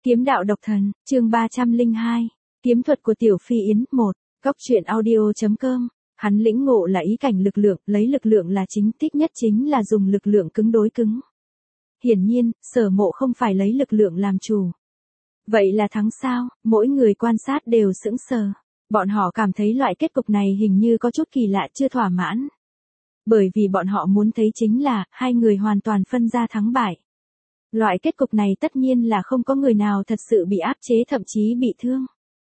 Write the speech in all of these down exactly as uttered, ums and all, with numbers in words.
Kiếm đạo độc thần, chương ba trăm lẻ hai, kiếm thuật của Tiểu Phi Yến, một, góc truyện audio.com, hắn lĩnh ngộ là ý cảnh lực lượng, lấy lực lượng là chính, thích nhất chính là dùng lực lượng cứng đối cứng. Hiển nhiên, Sở Mộ không phải lấy lực lượng làm chủ. Vậy là thắng sao? Mỗi người quan sát đều sững sờ. Bọn họ cảm thấy loại kết cục này hình như có chút kỳ lạ, chưa thỏa mãn. Bởi vì bọn họ muốn thấy chính là, hai người hoàn toàn phân ra thắng bại. Loại kết cục này tất nhiên là không có người nào thật sự bị áp chế, thậm chí bị thương.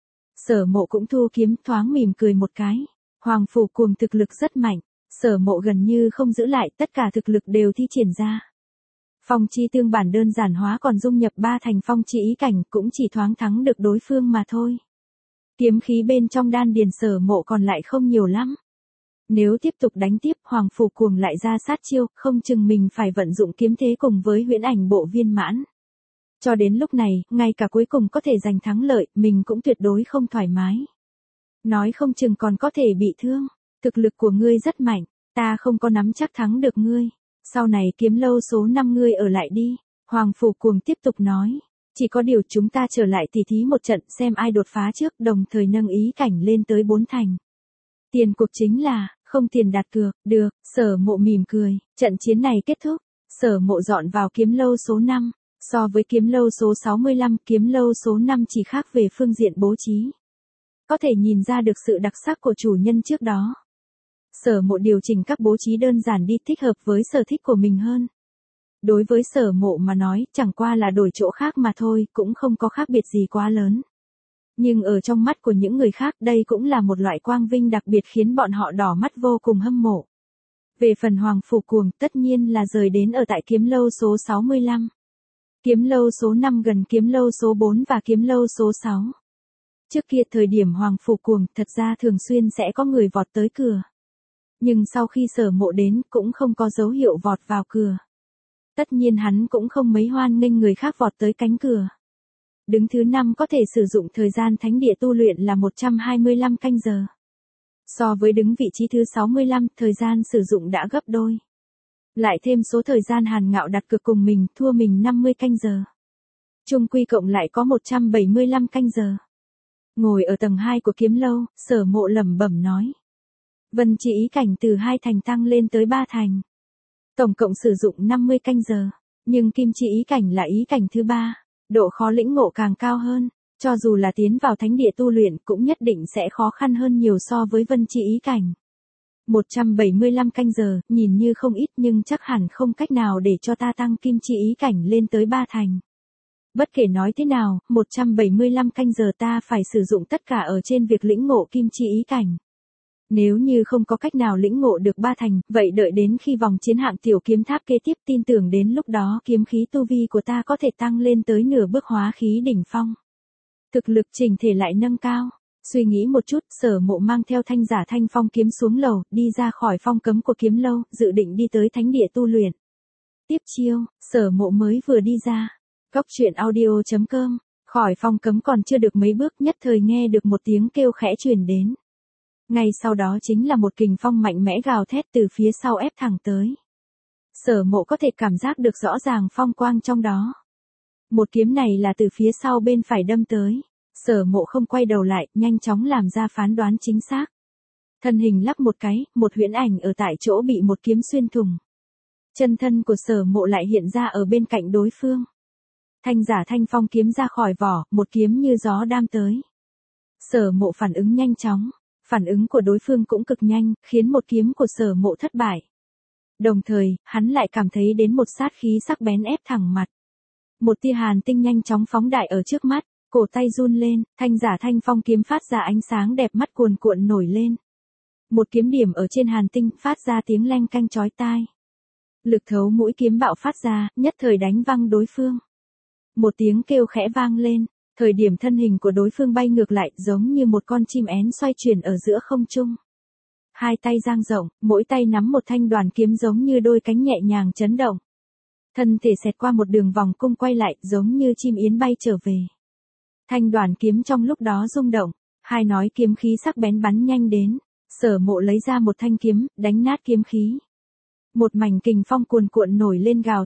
Sở Mộ cũng thu kiếm, thoáng mỉm cười một cái. Hoàng Phủ Cuồng thực lực rất mạnh, Sở Mộ gần như không giữ lại, tất cả thực lực đều thi triển ra. Phong chi tương bản đơn giản hóa còn dung nhập ba thành phong chi ý cảnh, cũng chỉ thoáng thắng được đối phương mà thôi. Kiếm khí bên trong đan điền Sở Mộ còn lại không nhiều lắm. Nếu tiếp tục đánh tiếp, Hoàng Phủ Cuồng lại ra sát chiêu, không chừng mình phải vận dụng kiếm thế cùng với huyễn ảnh bộ viên mãn. Cho đến lúc này, ngay cả cuối cùng có thể giành thắng lợi, mình cũng tuyệt đối không thoải mái. Nói không chừng còn có thể bị thương. Thực lực của ngươi rất mạnh, ta không có nắm chắc thắng được ngươi. Sau này kiếm lâu số năm ngươi ở lại đi. Hoàng Phủ Cuồng tiếp tục nói. Chỉ có điều chúng ta trở lại tỉ thí một trận, xem ai đột phá trước, đồng thời nâng ý cảnh lên tới bốn thành. Tiền cuộc chính là, không tiền đặt cược, được. Sở Mộ mỉm cười. Trận chiến này kết thúc, Sở Mộ dọn vào kiếm lâu số năm. So với kiếm lâu số sáu mươi lăm, kiếm lâu số năm chỉ khác về phương diện bố trí. Có thể nhìn ra được sự đặc sắc của chủ nhân trước đó. Sở Mộ điều chỉnh các bố trí đơn giản đi, thích hợp với sở thích của mình hơn. Đối với Sở Mộ mà nói, chẳng qua là đổi chỗ khác mà thôi, cũng không có khác biệt gì quá lớn. Nhưng ở trong mắt của những người khác, đây cũng là một loại quang vinh đặc biệt khiến bọn họ đỏ mắt vô cùng hâm mộ. Về phần Hoàng Phủ Cuồng, tất nhiên là rời đến ở tại kiếm lâu số sáu mươi lăm. Kiếm lâu số năm gần kiếm lâu số bốn và kiếm lâu số sáu. Trước kia thời điểm Hoàng Phủ Cuồng, thật ra thường xuyên sẽ có người vọt tới cửa. Nhưng sau khi Sở Mộ đến, cũng không có dấu hiệu vọt vào cửa. Tất nhiên hắn cũng không mấy hoan nghênh người khác vọt tới cánh cửa. Đứng thứ năm có thể sử dụng thời gian thánh địa tu luyện là một trăm hai mươi lăm canh giờ. So với đứng vị trí thứ sáu mươi lăm, thời gian sử dụng đã gấp đôi. Lại thêm số thời gian Hàn Ngạo đặt cược cùng mình, thua mình năm mươi canh giờ. Chung quy cộng lại có một trăm bảy mươi lăm canh giờ. Ngồi ở tầng hai của kiếm lâu, Sở Mộ lẩm bẩm nói. Vân chỉ ý cảnh từ hai thành tăng lên tới ba thành. Tổng cộng sử dụng năm mươi canh giờ. Nhưng kim chỉ ý cảnh là ý cảnh thứ ba. Độ khó lĩnh ngộ càng cao hơn. Cho dù là tiến vào thánh địa tu luyện cũng nhất định sẽ khó khăn hơn nhiều so với vân chỉ ý cảnh. một trăm bảy mươi lăm canh giờ, nhìn như không ít nhưng chắc hẳn không cách nào để cho ta tăng kim chi ý cảnh lên tới ba thành. Bất kể nói thế nào, một trăm bảy mươi lăm canh giờ ta phải sử dụng tất cả ở trên việc lĩnh ngộ kim chi ý cảnh. Nếu như không có cách nào lĩnh ngộ được ba thành, vậy đợi đến khi vòng chiến hạng tiểu kiếm tháp kế tiếp, tin tưởng đến lúc đó kiếm khí tu vi của ta có thể tăng lên tới nửa bước hóa khí đỉnh phong. Thực lực chỉnh thể lại nâng cao. Suy nghĩ một chút, Sở Mộ mang theo thanh giả thanh phong kiếm xuống lầu, đi ra khỏi phong cấm của kiếm lâu, dự định đi tới thánh địa tu luyện. Tiếp chiêu, Sở Mộ mới vừa đi ra. Góc truyện audio.com, khỏi phong cấm còn chưa được mấy bước, nhất thời nghe được một tiếng kêu khẽ truyền đến. Ngay sau đó chính là một kình phong mạnh mẽ gào thét từ phía sau ép thẳng tới. Sở Mộ có thể cảm giác được rõ ràng phong quang trong đó. Một kiếm này là từ phía sau bên phải đâm tới. Sở Mộ không quay đầu lại, nhanh chóng làm ra phán đoán chính xác. Thân hình lắc một cái, một huyễn ảnh ở tại chỗ bị một kiếm xuyên thủng. Chân thân của Sở Mộ lại hiện ra ở bên cạnh đối phương. Thanh giả thanh phong kiếm ra khỏi vỏ, một kiếm như gió đam tới. Sở Mộ phản ứng nhanh chóng, phản ứng của đối phương cũng cực nhanh, khiến một kiếm của Sở Mộ thất bại. Đồng thời, hắn lại cảm thấy đến một sát khí sắc bén ép thẳng mặt. Một tia hàn tinh nhanh chóng phóng đại ở trước mắt. Cổ tay run lên, thanh giả thanh phong kiếm phát ra ánh sáng đẹp mắt cuồn cuộn nổi lên. Một kiếm điểm ở trên hàn tinh, phát ra tiếng leng canh chói tai. Lực thấu mũi kiếm bạo phát ra, nhất thời đánh văng đối phương. Một tiếng kêu khẽ vang lên, thời điểm thân hình của đối phương bay ngược lại, giống như một con chim én xoay chuyển ở giữa không trung. Hai tay dang rộng, mỗi tay nắm một thanh đoàn kiếm giống như đôi cánh nhẹ nhàng chấn động. Thân thể xẹt qua một đường vòng cung quay lại, giống như chim yến bay trở về. Thanh đoàn kiếm trong lúc đó rung động, hai nói kiếm khí sắc bén bắn nhanh đến, Sở Mộ lấy ra một thanh kiếm, đánh nát kiếm khí. Một mảnh kình phong cuồn cuộn nổi lên gào thét,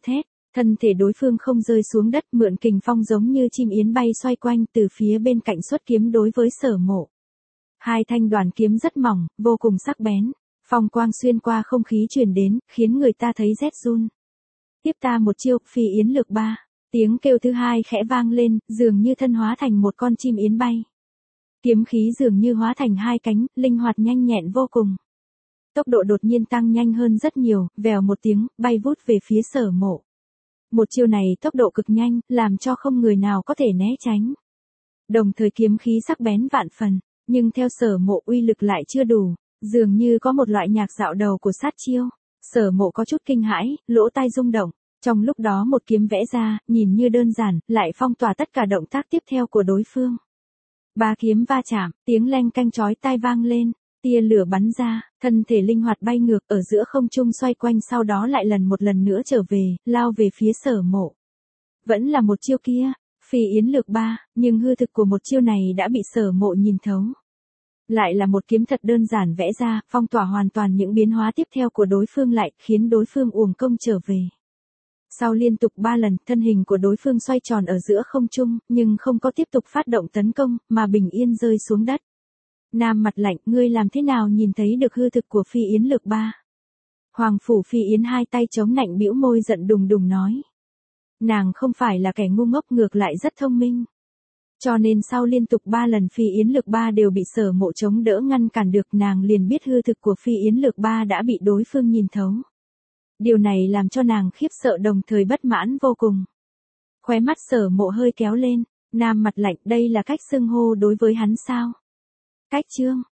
Thân thể đối phương không rơi xuống đất, mượn kình phong giống như chim yến bay xoay quanh, từ phía bên cạnh xuất kiếm đối với Sở Mộ. Hai thanh đoàn kiếm rất mỏng, vô cùng sắc bén, phong quang xuyên qua không khí truyền đến, khiến người ta thấy rét run. Tiếp ta một chiêu, Phi Yến Lược Ba. Tiếng kêu thứ hai khẽ vang lên, dường như thân hóa thành một con chim yến bay. Kiếm khí dường như hóa thành hai cánh, linh hoạt nhanh nhẹn vô cùng. Tốc độ đột nhiên tăng nhanh hơn rất nhiều, vèo một tiếng, bay vút về phía Sở Mộ. Một chiêu này tốc độ cực nhanh, làm cho không người nào có thể né tránh. Đồng thời kiếm khí sắc bén vạn phần, nhưng theo Sở Mộ uy lực lại chưa đủ, dường như có một loại nhạc dạo đầu của sát chiêu. Sở Mộ có chút kinh hãi, lỗ tai rung động. Trong lúc đó một kiếm vẽ ra, nhìn như đơn giản, lại phong tỏa tất cả động tác tiếp theo của đối phương. Ba kiếm va chạm, tiếng leng canh chói tai vang lên, tia lửa bắn ra, thân thể linh hoạt bay ngược ở giữa không trung xoay quanh, sau đó lại lần một lần nữa trở về, lao về phía Sở Mộ. Vẫn là một chiêu kia, Phi Yến Lược Ba, nhưng hư thực của một chiêu này đã bị Sở Mộ nhìn thấu. Lại là một kiếm thật đơn giản vẽ ra, phong tỏa hoàn toàn những biến hóa tiếp theo của đối phương, lại khiến đối phương uổng công trở về. Sau liên tục ba lần, thân hình của đối phương xoay tròn ở giữa không trung, nhưng không có tiếp tục phát động tấn công, mà bình yên rơi xuống đất. Nam mặt lạnh, ngươi làm thế nào nhìn thấy được hư thực của Phi Yến Lược Ba? Hoàng Phủ Phi Yến hai tay chống nạnh bĩu môi giận đùng đùng nói. Nàng không phải là kẻ ngu ngốc, ngược lại rất thông minh. Cho nên sau liên tục ba lần Phi Yến Lược Ba đều bị Sở Mộ chống đỡ ngăn cản được, nàng liền biết hư thực của Phi Yến Lược Ba đã bị đối phương nhìn thấu. Điều này làm cho nàng khiếp sợ đồng thời bất mãn vô cùng. Khóe mắt Sở Mộ hơi kéo lên, Nam mặt lạnh, đây là cách xưng hô đối với hắn sao? Cách chương,